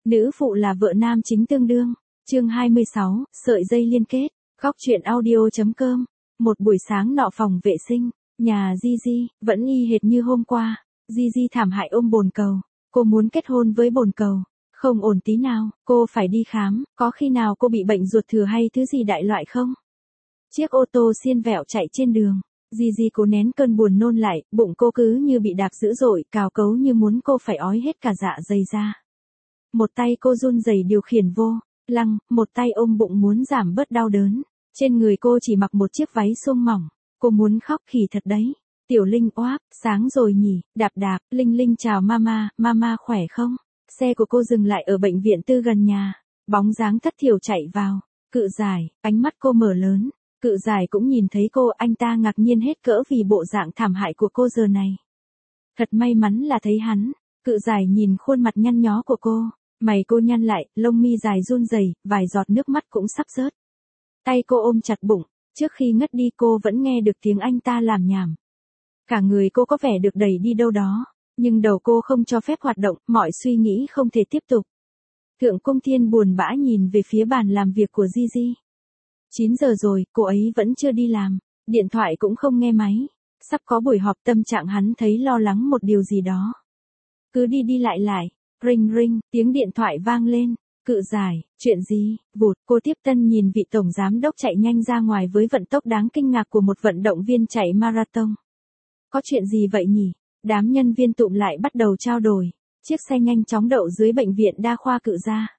Nữ phụ là vợ nam chính tương đương. Chương 26, sợi dây liên kết. Góc truyện audio.com. Một buổi sáng nọ phòng vệ sinh, nhà Gigi vẫn y hệt như hôm qua. Gigi thảm hại ôm bồn cầu. Cô muốn kết hôn với bồn cầu. Không ổn tí nào, cô phải đi khám. Có khi nào cô bị bệnh ruột thừa hay thứ gì đại loại không? Chiếc ô tô xiên vẹo chạy trên đường. Gigi cố nén cơn buồn nôn lại, bụng cô cứ như bị đạp dữ dội, cào cấu như muốn cô phải ói hết cả dạ dày ra. Một tay cô run rẩy điều khiển vô lăng, một tay ôm bụng muốn giảm bớt đau đớn. Trên người cô chỉ mặc một chiếc váy suông mỏng. Cô muốn khóc khỉ thật đấy. Tiểu Linh oáp, sáng rồi nhỉ, đạp đạp, Linh Linh chào mama, mama khỏe không? Xe của cô dừng lại ở bệnh viện tư gần nhà. Bóng dáng thất thiểu chạy vào. Cự Giải, ánh mắt cô mở lớn. Cự Giải cũng nhìn thấy cô, anh ta ngạc nhiên hết cỡ vì bộ dạng thảm hại của cô giờ này. Thật may mắn là thấy hắn. Cự Giải nhìn khuôn mặt nhăn nhó của cô. Mày cô nhăn lại, lông mi dài run rẩy, vài giọt nước mắt cũng sắp rớt. Tay cô ôm chặt bụng, trước khi ngất đi cô vẫn nghe được tiếng anh ta làm nhảm. Cả người cô có vẻ được đẩy đi đâu đó, nhưng đầu cô không cho phép hoạt động, mọi suy nghĩ không thể tiếp tục. Thượng Cung Thiên buồn bã nhìn về phía bàn làm việc của Gigi. 9 giờ rồi, cô ấy vẫn chưa đi làm, điện thoại cũng không nghe máy. Sắp có buổi họp, tâm trạng hắn thấy lo lắng một điều gì đó. Cứ đi đi lại lại, ring ring, tiếng điện thoại vang lên. Cự Giải, chuyện gì? Vụt, cô tiếp tân nhìn vị tổng giám đốc chạy nhanh ra ngoài với vận tốc đáng kinh ngạc của một vận động viên chạy marathon. Có chuyện gì vậy nhỉ? Đám nhân viên tụm lại bắt đầu trao đổi. Chiếc xe nhanh chóng đậu dưới bệnh viện đa khoa Cự gia.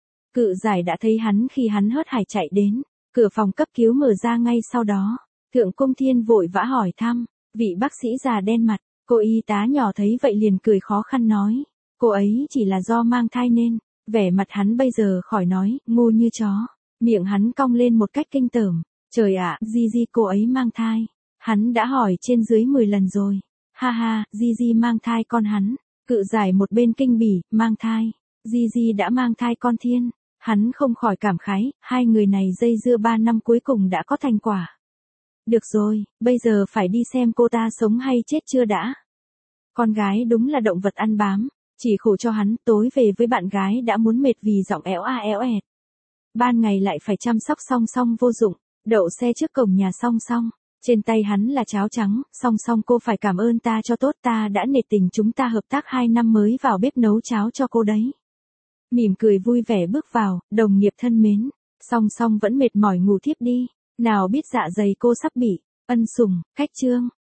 Cự Giải đã thấy hắn khi hắn hớt hải chạy đến. Cửa phòng cấp cứu mở ra ngay sau đó. Thượng Cung Thiên vội vã hỏi thăm. Vị bác sĩ già đen mặt. Cô y tá nhỏ thấy vậy liền cười khó khăn nói. Cô ấy chỉ là do mang thai nên. Vẻ mặt hắn bây giờ khỏi nói, ngu như chó. Miệng hắn cong lên một cách kinh tởm. Trời ạ, Gigi cô ấy mang thai. Hắn đã hỏi trên dưới 10 lần rồi. Ha ha, Gigi mang thai con hắn. Cự Giải một bên kinh bỉ, mang thai. Gigi đã mang thai con Thiên. Hắn không khỏi cảm khái, hai người này dây dưa 3 năm cuối cùng đã có thành quả. Được rồi, bây giờ phải đi xem cô ta sống hay chết chưa đã. Con gái đúng là động vật ăn bám. Chỉ khổ cho hắn, tối về với bạn gái đã muốn mệt vì giọng éo a éo ẹt. Ban ngày lại phải chăm sóc song song vô dụng, đậu xe trước cổng nhà song song. Trên tay hắn là cháo trắng, song song cô phải cảm ơn ta cho tốt, ta đã nể tình chúng ta hợp tác 2 năm mới vào bếp nấu cháo cho cô đấy. Mỉm cười vui vẻ bước vào, đồng nghiệp thân mến. Song song vẫn mệt mỏi ngủ thiếp đi. Nào biết dạ dày cô sắp bị ân sủng, khách trương.